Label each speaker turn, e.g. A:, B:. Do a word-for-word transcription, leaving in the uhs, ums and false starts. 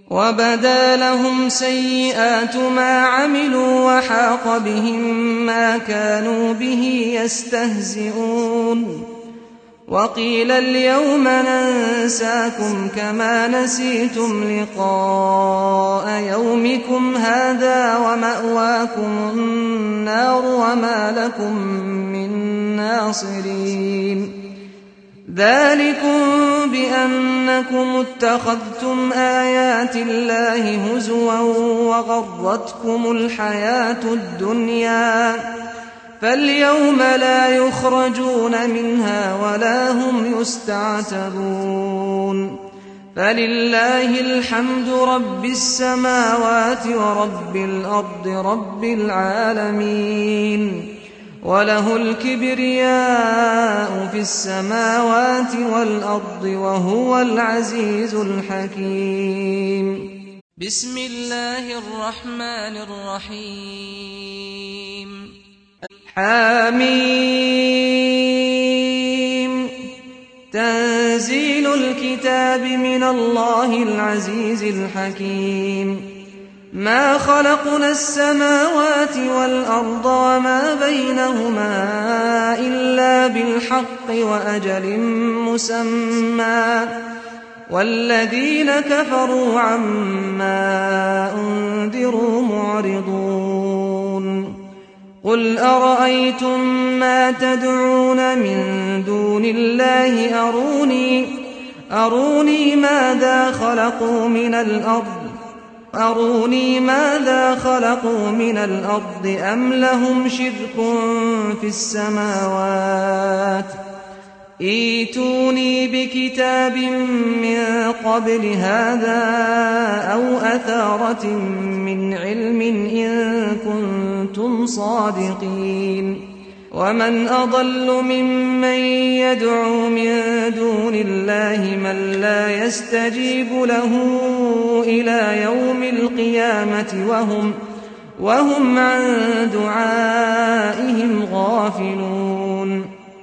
A: وبدا لهم سيئات ما عملوا وحاق بهم ما كانوا به يستهزئون وقيل اليوم ننساكم كما نسيتم لقاء يومكم هذا ومأواكم النار وما لكم من ناصرين ذلكم بأنكم اتخذتم آيات الله هزوا وغرتكم الحياة الدنيا فاليوم لا يخرجون منها ولا هم يستعتبون فلله الحمد رب السماوات ورب الأرض رب العالمين وله الكبرياء في السماوات والأرض وهو العزيز الحكيم. بسم الله الرحمن الرحيم. حميم. تنزيل الكتاب من الله العزيز الحكيم. ما خلقنا السماوات والأرض وما بينهما إلا بالحق وأجل مسمى والذين كفروا عما أنذروا معرضون قل أرأيتم ما تدعون من دون الله أروني أروني ماذا خلقوا من الأرض أروني ماذا خلقوا من الأرض أم لهم شرك في السماوات ائتوني بكتاب من قبل هذا أو أثارة من علم إن كنتم صادقين ومن أضل ممن يدعو من دون الله من لا يستجيب له إلى يوم القيامة وهم, وهم عن دعائهم غافلون